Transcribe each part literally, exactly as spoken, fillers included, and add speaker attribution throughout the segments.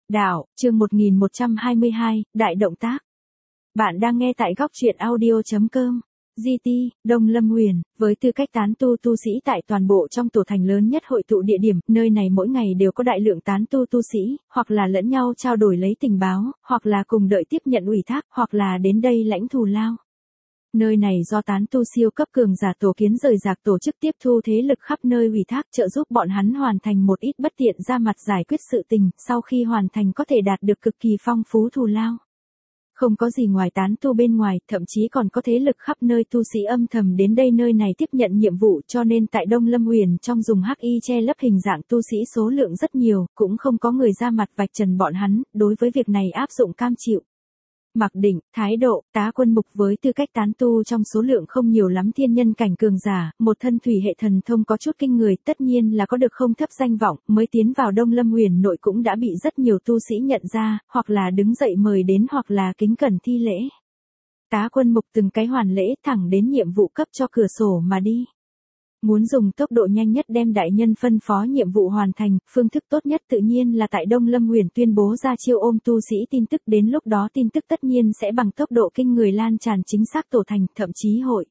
Speaker 1: Đạo, chương một nghìn một trăm hai mươi hai, Đại động tác. Bạn đang nghe tại góc truyện audio chấm com. giê tê, Đông Lâm Huyền, với tư cách tán tu tu sĩ tại toàn bộ trong tổ thành lớn nhất hội tụ địa điểm, nơi này mỗi ngày đều có đại lượng tán tu tu sĩ, hoặc là lẫn nhau trao đổi lấy tình báo, hoặc là cùng đợi tiếp nhận ủy thác, hoặc là đến đây lãnh thù lao. Nơi này do tán tu siêu cấp cường giả tổ kiến rời rạc tổ chức tiếp thu thế lực khắp nơi ủy thác trợ giúp bọn hắn hoàn thành một ít bất tiện ra mặt giải quyết sự tình, sau khi hoàn thành có thể đạt được cực kỳ phong phú thù lao. Không có gì ngoài tán tu bên ngoài, thậm chí còn có thế lực khắp nơi tu sĩ âm thầm đến đây nơi này tiếp nhận nhiệm vụ, cho nên tại Đông Lâm Huyền trong dùng hắc y che lấp hình dạng tu sĩ số lượng rất nhiều, cũng không có người ra mặt vạch trần bọn hắn, đối với việc này áp dụng cam chịu. Mặc định, thái độ, Tá Quân Mục với tư cách tán tu trong số lượng không nhiều lắm thiên nhân cảnh cường giả, một thân thủy hệ thần thông có chút kinh người, tất nhiên là có được không thấp danh vọng, mới tiến vào Đông Lâm Huyền nội cũng đã bị rất nhiều tu sĩ nhận ra, hoặc là đứng dậy mời đến hoặc là kính cẩn thi lễ. Tá Quân Mục từng cái hoàn lễ thẳng đến nhiệm vụ cấp cho cửa sổ mà đi. Muốn dùng tốc độ nhanh nhất đem đại nhân phân phó nhiệm vụ hoàn thành, phương thức tốt nhất tự nhiên là tại Đông Lâm Huyền tuyên bố ra chiêu ôm tu sĩ tin tức, đến lúc đó tin tức tất nhiên sẽ bằng tốc độ kinh người lan tràn chính xác tổ thành, thậm chí hội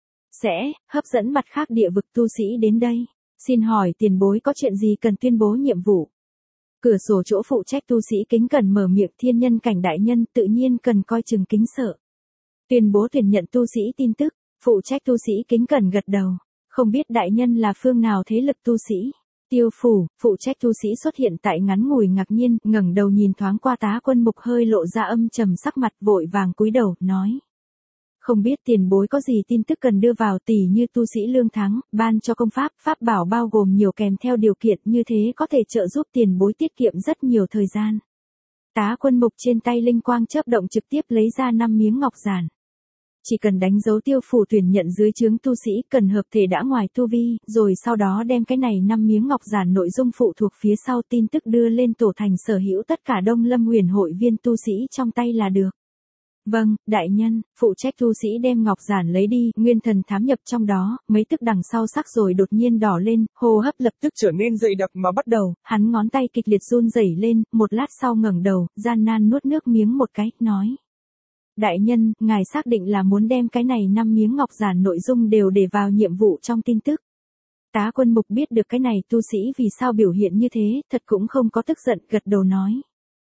Speaker 1: sẽ hấp dẫn mặt khác địa vực tu sĩ đến đây. Xin hỏi tiền bối có chuyện gì cần tuyên bố nhiệm vụ? Cửa sổ chỗ phụ trách tu sĩ kính cẩn mở miệng, thiên nhân cảnh đại nhân tự nhiên cần coi chừng kính sợ. Tuyên bố tuyển nhận tu sĩ tin tức, phụ trách tu sĩ kính cẩn gật đầu. Không biết đại nhân là phương nào thế lực tu sĩ? Tiêu phủ, phụ trách tu sĩ xuất hiện tại ngắn ngủi ngạc nhiên, ngẩng đầu nhìn thoáng qua Tá Quân Mục hơi lộ ra âm trầm sắc mặt, vội vàng cúi đầu, nói. Không biết tiền bối có gì tin tức cần đưa vào, tỉ như tu sĩ lương thắng, ban cho công pháp, pháp bảo bao gồm nhiều kèm theo điều kiện, như thế có thể trợ giúp tiền bối tiết kiệm rất nhiều thời gian. Tá Quân Mục trên tay linh quang chớp động trực tiếp lấy ra năm miếng ngọc giản. Chỉ cần đánh dấu tiêu phủ tuyển nhận dưới trướng tu sĩ, cần hợp thể đã ngoài tu vi, rồi sau đó đem cái này năm miếng ngọc giản nội dung phụ thuộc phía sau tin tức đưa lên tổ thành sở hữu tất cả Đông Lâm Huyền hội viên tu sĩ trong tay là được. Vâng, đại nhân, phụ trách tu sĩ đem ngọc giản lấy đi, nguyên thần thám nhập trong đó, mấy tức đằng sau sắc rồi đột nhiên đỏ lên, hô hấp lập tức trở nên dày đặc mà bắt đầu, hắn ngón tay kịch liệt run rẩy lên, một lát sau ngẩng đầu, gian nan nuốt nước miếng một cái, nói. Đại nhân, ngài xác định là muốn đem cái này năm miếng ngọc giản nội dung đều để vào nhiệm vụ trong tin tức. Tá Quân Mục biết được cái này tu sĩ vì sao biểu hiện như thế, thật cũng không có tức giận, gật đầu nói.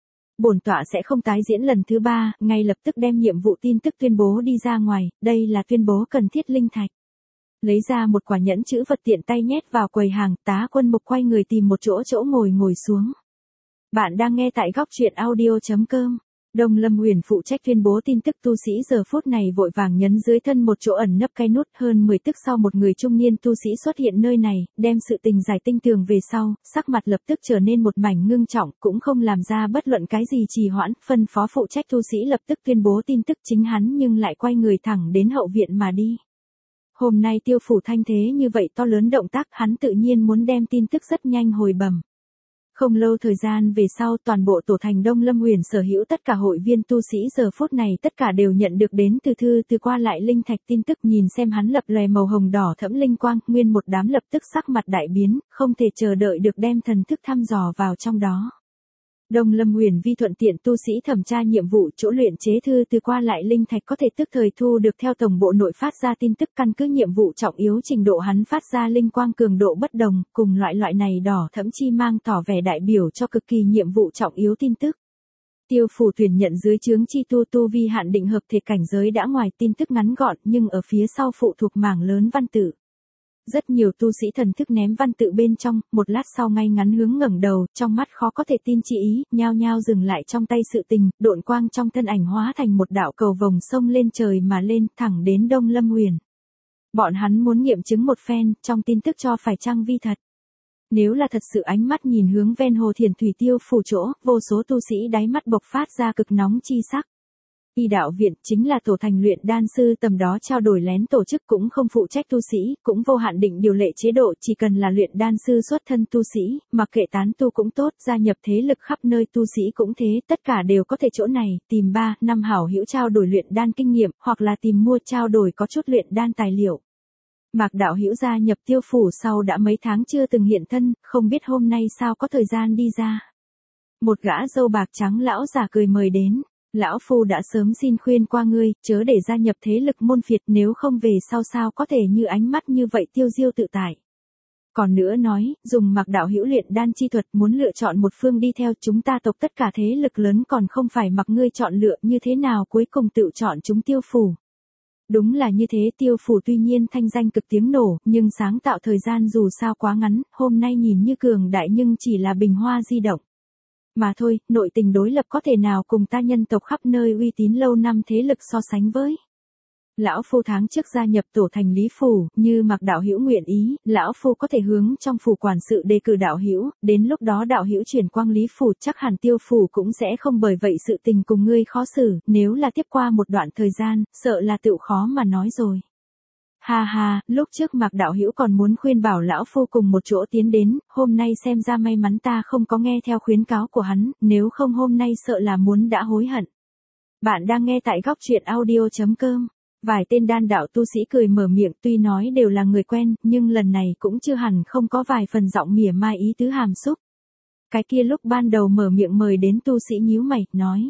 Speaker 1: Bổn tọa sẽ không tái diễn lần thứ ba, ngay lập tức đem nhiệm vụ tin tức tuyên bố đi ra ngoài, đây là tuyên bố cần thiết linh thạch. Lấy ra một quả nhẫn chữ vật tiện tay nhét vào quầy hàng, Tá Quân Mục quay người tìm một chỗ chỗ ngồi ngồi xuống. Bạn đang nghe tại góc truyện audio chấm com. Đông Lâm Huyền phụ trách tuyên bố tin tức tu sĩ giờ phút này vội vàng nhấn dưới thân một chỗ ẩn nấp cái nút, hơn mười tức sau một người trung niên tu sĩ xuất hiện nơi này, đem sự tình giải tinh tường về sau, sắc mặt lập tức trở nên một mảnh ngưng trọng, cũng không làm ra bất luận cái gì trì hoãn, phân phó phụ trách tu sĩ lập tức tuyên bố tin tức, chính hắn nhưng lại quay người thẳng đến hậu viện mà đi. Hôm nay tiêu phủ thanh thế như vậy to lớn động tác, hắn tự nhiên muốn đem tin tức rất nhanh hồi bẩm. Không lâu thời gian về sau, toàn bộ tổ thành Đông Lâm Huyền sở hữu tất cả hội viên tu sĩ giờ phút này tất cả đều nhận được đến từ thư từ qua lại linh thạch tin tức, nhìn xem hắn lập lòe màu hồng đỏ thẫm linh quang, nguyên một đám lập tức sắc mặt đại biến, không thể chờ đợi được đem thần thức thăm dò vào trong đó. Đông Lâm Huyền vi thuận tiện tu sĩ thẩm tra nhiệm vụ, chỗ luyện chế thư từ qua lại linh thạch có thể tức thời thu được theo tổng bộ nội phát ra tin tức, căn cứ nhiệm vụ trọng yếu trình độ hắn phát ra linh quang cường độ bất đồng, cùng loại loại này đỏ thẫm chi mang tỏ vẻ đại biểu cho cực kỳ nhiệm vụ trọng yếu tin tức. Tiêu phủ tuyển nhận dưới trướng chi tu tu vi hạn định hợp thể cảnh giới đã ngoài, tin tức ngắn gọn nhưng ở phía sau phụ thuộc mảng lớn văn tự. Rất nhiều tu sĩ thần thức ném văn tự bên trong, một lát sau ngay ngắn hướng ngẩng đầu, trong mắt khó có thể tin chi ý, nhao nhao dừng lại trong tay sự tình, độn quang trong thân ảnh hóa thành một đạo cầu vồng sông lên trời mà lên, thẳng đến Đông Lâm Huyền. Bọn hắn muốn nghiệm chứng một phen, trong tin tức cho phải chăng vi thật. Nếu là thật sự, ánh mắt nhìn hướng ven hồ Thiền Thủy tiêu phủ chỗ, vô số tu sĩ đáy mắt bộc phát ra cực nóng chi sắc. Y đạo viện chính là tổ thành luyện đan sư tầm đó trao đổi lén tổ chức, cũng không phụ trách tu sĩ, cũng vô hạn định điều lệ chế độ, chỉ cần là luyện đan sư xuất thân tu sĩ, mặc kệ tán tu cũng tốt, gia nhập thế lực khắp nơi tu sĩ cũng thế, tất cả đều có thể chỗ này tìm ba, năm hảo hữu trao đổi luyện đan kinh nghiệm, hoặc là tìm mua trao đổi có chút luyện đan tài liệu. Mạc đạo hữu gia nhập tiêu phủ sau đã mấy tháng chưa từng hiện thân, không biết hôm nay sao có thời gian đi ra. Một gã râu bạc trắng lão già cười mời đến. Lão phu đã sớm xin khuyên qua ngươi, chớ để gia nhập thế lực môn phiệt, nếu không về sau sao có thể như ánh mắt như vậy tiêu diêu tự tại. Còn nữa nói, dùng Mạc đạo hữu luyện đan chi thuật muốn lựa chọn một phương đi theo, chúng ta tộc tất cả thế lực lớn còn không phải mặc ngươi chọn lựa, như thế nào cuối cùng tự chọn chúng Tiêu phủ. Đúng là như thế, Tiêu phủ tuy nhiên thanh danh cực tiếng nổ, nhưng sáng tạo thời gian dù sao quá ngắn, hôm nay nhìn như cường đại nhưng chỉ là bình hoa di động. Mà thôi, nội tình đối lập có thể nào cùng ta nhân tộc khắp nơi uy tín lâu năm thế lực so sánh với. Lão phu tháng trước gia nhập tổ thành Lý phủ, như Mạc đạo hữu nguyện ý, lão phu có thể hướng trong phủ quản sự đề cử đạo hữu, đến lúc đó đạo hữu chuyển quang Lý phủ, chắc hẳn Tiêu phủ cũng sẽ không bởi vậy sự tình cùng ngươi khó xử, nếu là tiếp qua một đoạn thời gian, sợ là tựu khó mà nói rồi. Ha ha, lúc trước Mạc đạo hữu còn muốn khuyên bảo lão phu cùng một chỗ tiến đến, hôm nay xem ra may mắn ta không có nghe theo khuyến cáo của hắn, nếu không hôm nay sợ là muốn đã hối hận. Bạn đang nghe tại góc truyện audio chấm com. Vài tên đan đạo tu sĩ cười mở miệng, tuy nói đều là người quen, nhưng lần này cũng chưa hẳn không có vài phần giọng mỉa mai ý tứ hàm xúc. Cái kia lúc ban đầu mở miệng mời đến tu sĩ nhíu mày, nói.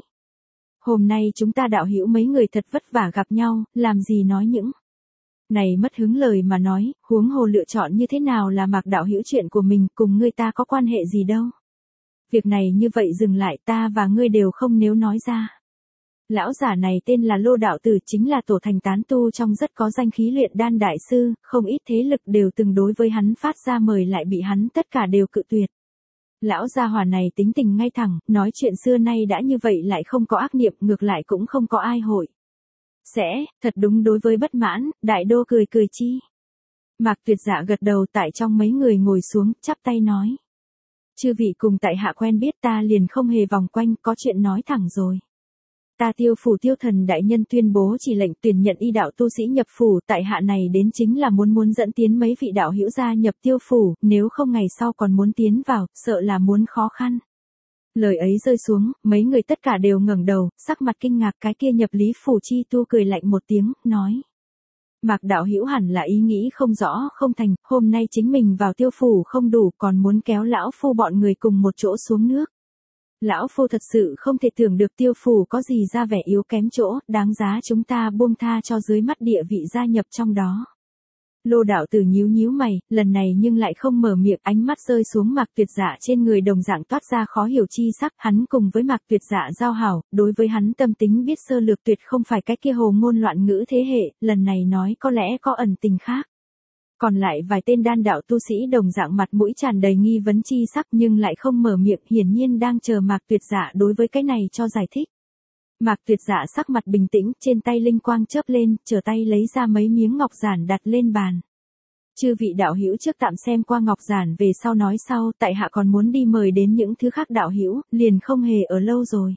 Speaker 1: Hôm nay chúng ta đạo hữu mấy người thật vất vả gặp nhau, làm gì nói những này mất hứng lời mà nói, huống hồ lựa chọn như thế nào là Mạc đạo hữu chuyện của mình, cùng ngươi ta có quan hệ gì đâu. Việc này như vậy dừng lại, ta và ngươi đều không nếu nói ra. Lão giả này tên là Lô đạo tử, chính là tổ thành tán tu trong rất có danh khí luyện đan đại sư, không ít thế lực đều từng đối với hắn phát ra mời lại bị hắn tất cả đều cự tuyệt. Lão gia hỏa này tính tình ngay thẳng, nói chuyện xưa nay đã như vậy lại không có ác niệm, ngược lại cũng không có ai hội. Sẽ, thật đúng đối với bất mãn, đại đô cười cười chi. Mạc Tuyệt Dạ gật đầu, tại trong mấy người ngồi xuống, chắp tay nói. Chư vị cùng tại hạ quen biết, ta liền không hề vòng quanh, có chuyện nói thẳng rồi. Ta Tiêu phủ Tiêu thần đại nhân tuyên bố chỉ lệnh tuyển nhận y đạo tu sĩ nhập phủ, tại hạ này đến chính là muốn muốn dẫn tiến mấy vị đạo hữu gia nhập Tiêu phủ, nếu không ngày sau còn muốn tiến vào, sợ là muốn khó khăn. Lời ấy rơi xuống, mấy người tất cả đều ngẩng đầu, sắc mặt kinh ngạc, cái kia nhập Lý phủ chi tu cười lạnh một tiếng, nói. Mạc đạo hữu hẳn là ý nghĩ không rõ không thành, hôm nay chính mình vào Tiêu phủ không đủ, còn muốn kéo lão phu bọn người cùng một chỗ xuống nước. Lão phu thật sự không thể tưởng được Tiêu phủ có gì ra vẻ yếu kém chỗ, đáng giá chúng ta buông tha cho dưới mắt địa vị gia nhập trong đó. Lô đạo tử nhíu nhíu mày, lần này nhưng lại không mở miệng, ánh mắt rơi xuống Mạc Tuyệt Dạ trên người đồng dạng toát ra khó hiểu chi sắc, hắn cùng với Mạc Tuyệt Dạ giao hảo, đối với hắn tâm tính biết sơ lược, tuyệt không phải cái kia hồ ngôn loạn ngữ thế hệ, lần này nói có lẽ có ẩn tình khác. Còn lại vài tên đan đạo tu sĩ đồng dạng mặt mũi tràn đầy nghi vấn chi sắc nhưng lại không mở miệng, hiển nhiên đang chờ Mạc Tuyệt Dạ đối với cái này cho giải thích. Mạc Tuyệt Dạ sắc mặt bình tĩnh, trên tay linh quang chớp lên, trở tay lấy ra mấy miếng ngọc giản đặt lên bàn. Chư vị đạo hữu trước tạm xem qua ngọc giản, về sau nói sau, tại hạ còn muốn đi mời đến những thứ khác đạo hữu, liền không hề ở lâu rồi.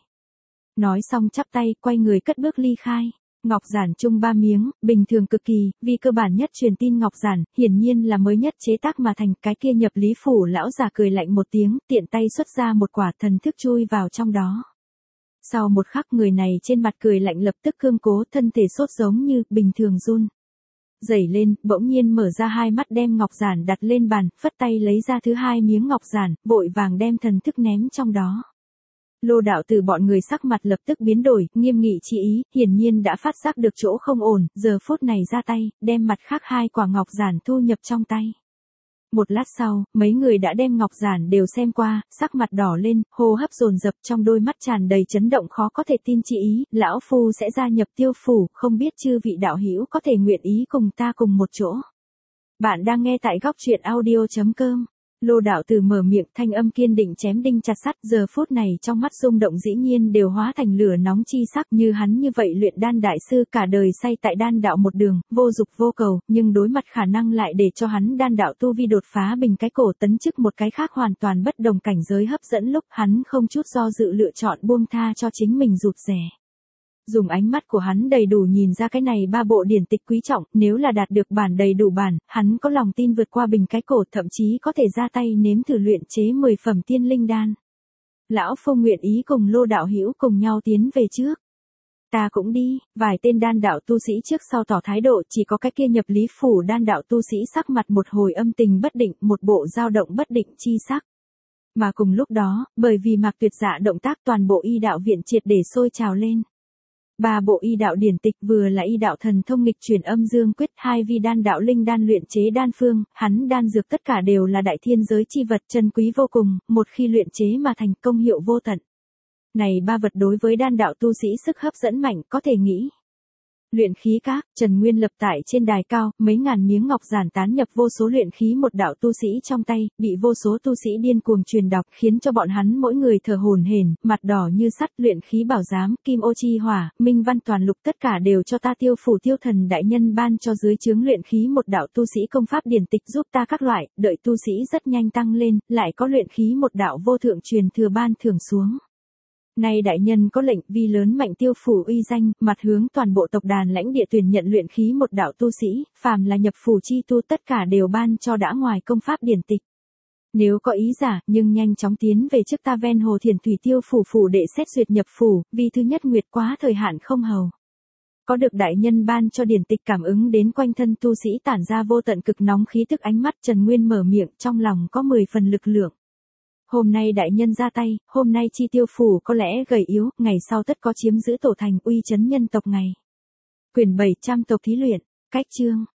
Speaker 1: Nói xong chắp tay, quay người cất bước ly khai. Ngọc giản chung ba miếng, bình thường cực kỳ, vì cơ bản nhất truyền tin ngọc giản, hiển nhiên là mới nhất chế tác mà thành, cái kia nhập Lý phủ lão già cười lạnh một tiếng, tiện tay xuất ra một quả thần thức chui vào trong đó. Sau một khắc người này trên mặt cười lạnh lập tức cương cố, thân thể sốt giống như bình thường run dày lên, bỗng nhiên mở ra hai mắt đem ngọc giản đặt lên bàn, phất tay lấy ra thứ hai miếng ngọc giản, vội vàng đem thần thức ném trong đó. Lô đạo tử bọn người sắc mặt lập tức biến đổi, nghiêm nghị chi ý, hiển nhiên đã phát giác được chỗ không ổn, giờ phút này ra tay, đem mặt khác hai quả ngọc giản thu nhập trong tay. Một lát sau, mấy người đã đem ngọc giản đều xem qua, sắc mặt đỏ lên, hô hấp dồn dập, trong đôi mắt tràn đầy chấn động khó có thể tin chi ý, lão phu sẽ gia nhập Tiêu phủ, không biết chư vị đạo hữu có thể nguyện ý cùng ta cùng một chỗ. Bạn đang nghe tại góc truyện audio chấm com. Lô đạo tử mở miệng, thanh âm kiên định chém đinh chặt sắt, giờ phút này trong mắt rung động dĩ nhiên đều hóa thành lửa nóng chi sắc, như hắn như vậy luyện đan đại sư cả đời say tại đan đạo một đường, vô dục vô cầu, nhưng đối mặt khả năng lại để cho hắn đan đạo tu vi đột phá bình cái cổ tấn chức một cái khác hoàn toàn bất đồng cảnh giới hấp dẫn, lúc hắn không chút do dự lựa chọn buông tha cho chính mình rụt rè. Dùng ánh mắt của hắn đầy đủ nhìn ra cái này ba bộ điển tịch quý trọng, nếu là đạt được bản đầy đủ bản, hắn có lòng tin vượt qua bình cái cổ, thậm chí có thể ra tay nếm thử luyện chế mười phẩm tiên linh đan. Lão phu nguyện ý cùng Lô đạo hữu cùng nhau tiến về trước. Ta cũng đi, vài tên đan đạo tu sĩ trước sau tỏ thái độ, chỉ có cái kia nhập Lý phủ đan đạo tu sĩ sắc mặt một hồi âm tình bất định, một bộ dao động bất định chi sắc. Mà cùng lúc đó, bởi vì Mạc Tuyệt Dạ động tác toàn bộ y đạo viện triệt để sôi trào lên. Ba bộ y đạo điển tịch vừa là y đạo thần thông nghịch chuyển âm dương quyết, hai vi đan đạo linh đan luyện chế đan phương, hắn đan dược tất cả đều là đại thiên giới chi vật chân quý vô cùng, một khi luyện chế mà thành công hiệu vô tận. Này ba vật đối với đan đạo tu sĩ sức hấp dẫn mạnh có thể nghĩ. Luyện khí các, Trần Nguyên lập tại trên đài cao, mấy ngàn miếng ngọc giản tán nhập vô số luyện khí một đạo tu sĩ trong tay, bị vô số tu sĩ điên cuồng truyền đọc, khiến cho bọn hắn mỗi người thở hổn hển, mặt đỏ như sắt. Luyện khí bảo giám, kim ô chi hỏa, minh văn toàn lục tất cả đều cho ta Tiêu Phủ Tiêu Thần đại nhân ban cho dưới trướng luyện khí một đạo tu sĩ công pháp điển tịch giúp ta các loại, đợi tu sĩ rất nhanh tăng lên, lại có luyện khí một đạo vô thượng truyền thừa ban thưởng xuống. Nay đại nhân có lệnh vì lớn mạnh Tiêu phủ uy danh, mặt hướng toàn bộ tộc đàn lãnh địa tuyển nhận luyện khí một đạo tu sĩ, phàm là nhập phủ chi tu tất cả đều ban cho đã ngoài công pháp điển tịch. Nếu có ý giả, nhưng nhanh chóng tiến về trước ta ven hồ Thiền Thủy Tiêu phủ phủ để xét duyệt nhập phủ, vì thứ nhất nguyệt quá thời hạn không hầu. Có được đại nhân ban cho điển tịch cảm ứng đến quanh thân tu sĩ tản ra vô tận cực nóng khí tức, ánh mắt Trần Nguyên mở miệng, trong lòng có mười phần lực lượng. Hôm nay đại nhân ra tay, hôm nay chi Tiêu phủ có lẽ gầy yếu, ngày sau tất có chiếm giữ tổ thành uy chấn nhân tộc ngày. Quyển bảy trăm tộc thí luyện, cách chương.